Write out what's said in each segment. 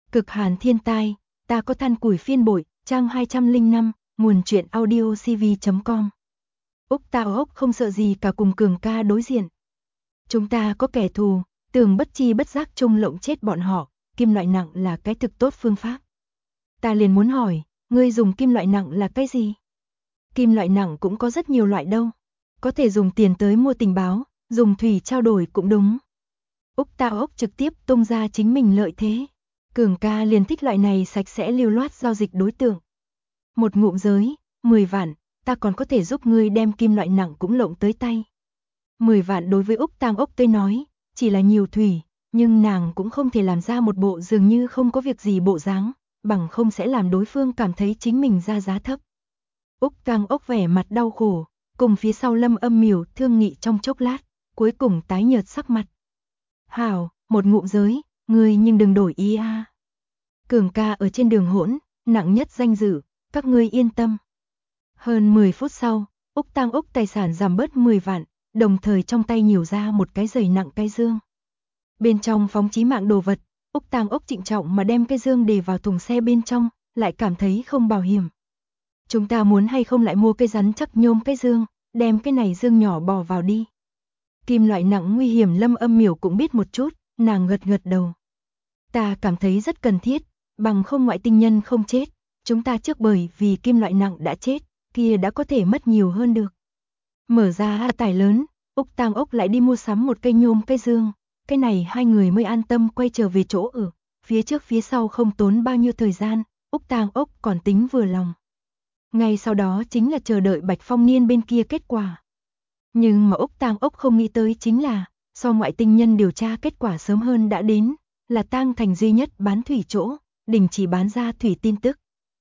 Cực hàn thiên tai, ta có than củi phiên bội, trang 205, nguồn truyện audio cv.com. Úc Tao Ốc không sợ gì cả cùng Cường ca đối diện. Chúng ta có kẻ thù, tưởng bất chi bất giác chung lộng chết bọn họ, kim loại nặng là cái thực tốt phương pháp. Ta liền muốn hỏi, ngươi dùng kim loại nặng là cái gì? Kim loại nặng cũng có rất nhiều loại đâu. Có thể dùng tiền tới mua tình báo, dùng thủy trao đổi cũng đúng. Úc Tao Ốc trực tiếp tung ra chính mình lợi thế. Cường ca liền thích loại này sạch sẽ lưu loát giao dịch đối tượng. Một ngụm giới, 10 vạn, ta còn có thể giúp ngươi đem kim loại nặng cũng lộng tới tay. 10 vạn đối với Úc Tang Ốc tới nói, chỉ là nhiều thủy, nhưng nàng cũng không thể làm ra một bộ dường như không có việc gì bộ dáng, bằng không sẽ làm đối phương cảm thấy chính mình ra giá thấp. Úc Tang Ốc vẻ mặt đau khổ, cùng phía sau Lâm Âm Miểu thương nghị trong chốc lát, cuối cùng tái nhợt sắc mặt. Hảo, một ngụm giới, ngươi nhưng đừng đổi ý a. Cường ca ở trên đường hỗn, nặng nhất danh dự, các ngươi yên tâm. Hơn 10 phút sau, Úc Tang Ốc tài sản giảm bớt 10 vạn, đồng thời trong tay nhiều ra một cái giày nặng cái dương. Bên trong phóng chí mạng đồ vật, Úc Tang Ốc trịnh trọng mà đem cái dương để vào thùng xe bên trong, lại cảm thấy không bảo hiểm. Chúng ta muốn hay không lại mua cái rắn chắc nhôm cái dương, đem cái này dương nhỏ bỏ vào đi. Kim loại nặng nguy hiểm Lâm Âm Miểu cũng biết một chút, nàng gật gật đầu. Ta cảm thấy rất cần thiết, bằng không ngoại tinh nhân không chết, chúng ta trước bởi vì kim loại nặng đã chết, kia đã có thể mất nhiều hơn được. Mở ra tải lớn, Úc Tang Ốc lại đi mua sắm một cây nhôm cây dương, cái này hai người mới an tâm quay trở về chỗ ở, phía trước phía sau không tốn bao nhiêu thời gian, Úc Tang Ốc còn tính vừa lòng. Ngay sau đó chính là chờ đợi Bạch Phong Niên bên kia kết quả. Nhưng mà Úc Tang Ốc không nghĩ tới chính là, so ngoại tinh nhân điều tra kết quả sớm hơn đã đến, là Tang Thành duy nhất bán thủy chỗ, đình chỉ bán ra thủy tin tức.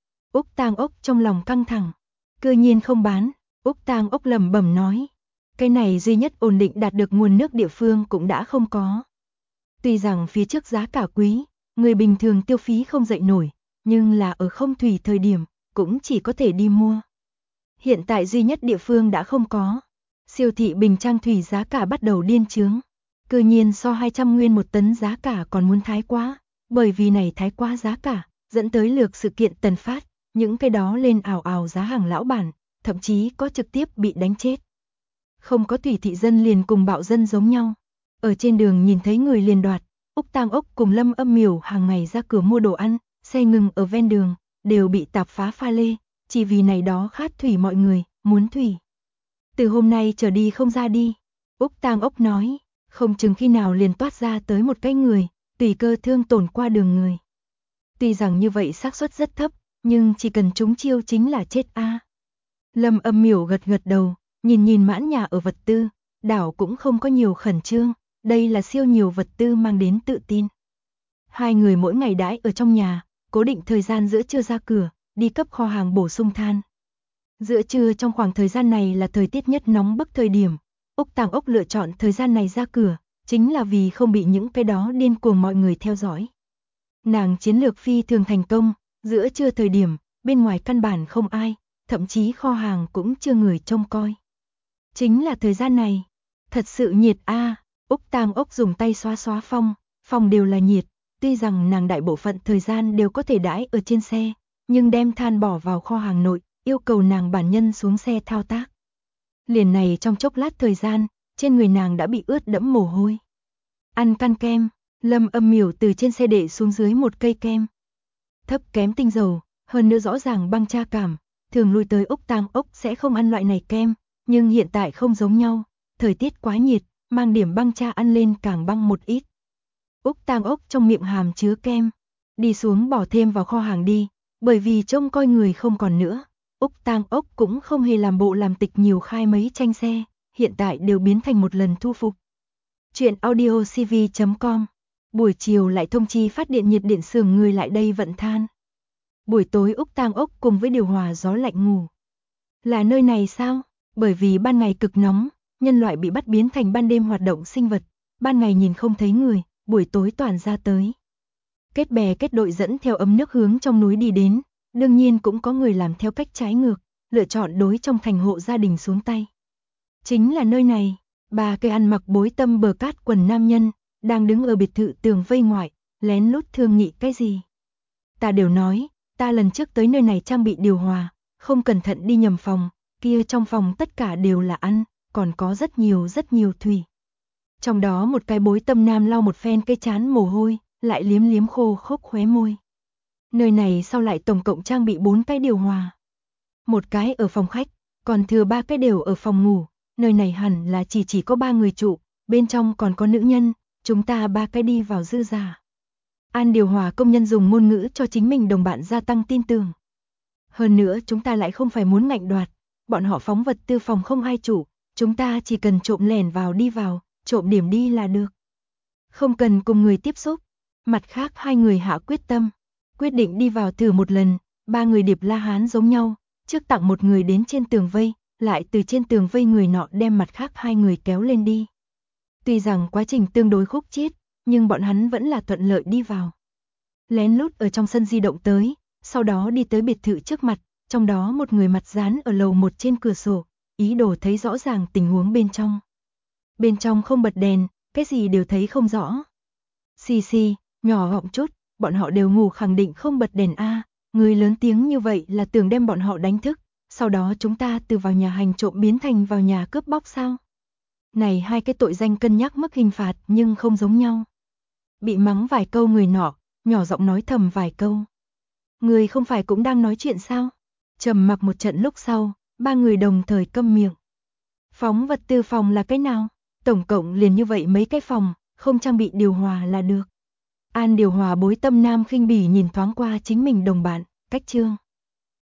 Úc Tang Ốc trong lòng căng thẳng, cư nhiên không bán, Úc Tang Ốc lẩm bẩm nói, cái này duy nhất ổn định đạt được nguồn nước địa phương cũng đã không có. Tuy rằng phía trước giá cả quý, người bình thường tiêu phí không dậy nổi, nhưng là ở không thủy thời điểm, cũng chỉ có thể đi mua. Hiện tại duy nhất địa phương đã không có. Siêu thị Bình Trang thủy giá cả bắt đầu điên chướng. Cư nhiên so 200 nguyên một tấn giá cả còn muốn thái quá, bởi vì này thái quá giá cả, dẫn tới lược sự kiện tần phát, những cái đó lên ào ào giá hàng lão bản, thậm chí có trực tiếp bị đánh chết. Không có thủy thị dân liền cùng bạo dân giống nhau. Ở trên đường nhìn thấy người liền đoạt, Úc Tang Ốc cùng Lâm Âm Miểu hàng ngày ra cửa mua đồ ăn, xe ngừng ở ven đường, đều bị tạp phá pha lê, chỉ vì này đó khát thủy mọi người, muốn thủy. Từ hôm nay trở đi không ra đi, Úc Tang Ốc nói, không chừng khi nào liền toát ra tới một cái người, tùy cơ thương tổn qua đường người. Tuy rằng như vậy xác suất rất thấp, nhưng chỉ cần trúng chiêu chính là chết a. Lâm Âm Miểu gật gật đầu, nhìn mãn nhà ở vật tư, đảo cũng không có nhiều khẩn trương, đây là siêu nhiều vật tư mang đến tự tin. Hai người mỗi ngày đãi ở trong nhà, cố định thời gian giữa trưa ra cửa, đi cấp kho hàng bổ sung than. Giữa trưa trong khoảng thời gian này là thời tiết nhất nóng bức thời điểm, Úc Tang Ốc lựa chọn thời gian này ra cửa, chính là vì không bị những cái đó điên cuồng mọi người theo dõi. Nàng chiến lược phi thường thành công, giữa trưa thời điểm, bên ngoài căn bản không ai, thậm chí kho hàng cũng chưa người trông coi. Chính là thời gian này, thật sự nhiệt a. Úc Tang Ốc dùng tay xoa xoa phòng đều là nhiệt, tuy rằng nàng đại bộ phận thời gian đều có thể đãi ở trên xe, nhưng đem than bỏ vào kho hàng nội, yêu cầu nàng bản nhân xuống xe thao tác. Liền này trong chốc lát thời gian, trên người nàng đã bị ướt đẫm mồ hôi. Ăn căn kem, Lâm Âm Miểu từ trên xe để xuống dưới một cây kem. Thấp kém tinh dầu, hơn nữa rõ ràng băng tra cảm, thường lui tới Úc Tang Ốc sẽ không ăn loại này kem, nhưng hiện tại không giống nhau, thời tiết quá nhiệt, mang điểm băng tra ăn lên càng băng một ít. Úc Tang Ốc trong miệng hàm chứa kem, đi xuống bỏ thêm vào kho hàng đi, bởi vì trông coi người không còn nữa. Úc Tang Ốc cũng không hề làm bộ làm tịch nhiều khai mấy tranh xe, hiện tại đều biến thành một lần thu phục. Chuyện audio cv.com. Buổi chiều lại thông chi phát điện nhiệt điện xưởng người lại đây vận than. Buổi tối Úc Tang Ốc cùng với điều hòa gió lạnh ngủ. Là nơi này sao? Bởi vì ban ngày cực nóng, nhân loại bị bắt biến thành ban đêm hoạt động sinh vật, ban ngày nhìn không thấy người, buổi tối toàn ra tới. Kết bè kết đội dẫn theo ấm nước hướng trong núi đi đến, đương nhiên cũng có người làm theo cách trái ngược, lựa chọn đối trong thành hộ gia đình xuống tay. Chính là nơi này, ba cây ăn mặc bối tâm bờ cát quần nam nhân, đang đứng ở biệt thự tường vây ngoại, lén lút thương nghị cái gì. Ta đều nói, ta lần trước tới nơi này trang bị điều hòa, không cẩn thận đi nhầm phòng, kia trong phòng tất cả đều là ăn, còn có rất nhiều thủy. Trong đó một cái bối tâm nam lau một phen cái chán mồ hôi, lại liếm liếm khô khốc khóe môi. Nơi này sau lại tổng cộng trang bị 4 cái điều hòa. Một cái ở phòng khách, còn thừa 3 cái đều ở phòng ngủ, nơi này hẳn là chỉ có 3 người trụ, bên trong còn có nữ nhân, chúng ta 3 cái đi vào dư giả. An điều hòa công nhân dùng ngôn ngữ cho chính mình đồng bạn gia tăng tin tưởng. Hơn nữa chúng ta lại không phải muốn ngạnh đoạt, bọn họ phóng vật tư phòng không ai chủ, chúng ta chỉ cần trộm lẻn vào đi vào, trộm điểm đi là được. Không cần cùng người tiếp xúc. Mặt khác hai người hạ quyết tâm, quyết định đi vào thử một lần, 3 người điệp La Hán giống nhau, trước tặng một người đến trên tường vây, lại từ trên tường vây người nọ đem mặt khác 2 người kéo lên đi. Tuy rằng quá trình tương đối khúc chiết, nhưng bọn hắn vẫn là thuận lợi đi vào. Lén lút ở trong sân di động tới, sau đó đi tới biệt thự trước mặt, trong đó một người mặt dán ở lầu 1 trên cửa sổ, ý đồ thấy rõ ràng tình huống bên trong. Bên trong không bật đèn, cái gì đều thấy không rõ. Xì xì, nhỏ giọng chút, bọn họ đều ngủ khẳng định không bật đèn a, người lớn tiếng như vậy là tưởng đem bọn họ đánh thức, sau đó chúng ta từ vào nhà hành trộm biến thành vào nhà cướp bóc sao? Này hai cái tội danh cân nhắc mức hình phạt nhưng không giống nhau. Bị mắng vài câu người nọ, nhỏ giọng nói thầm vài câu. Người không phải cũng đang nói chuyện sao? Trầm mặc một trận lúc sau, 3 người đồng thời câm miệng. Phóng vật tư phòng là cái nào? Tổng cộng liền như vậy mấy cái phòng, không trang bị điều hòa là được. An điều hòa bối tâm nam khinh bỉ nhìn thoáng qua chính mình đồng bạn, cách trương.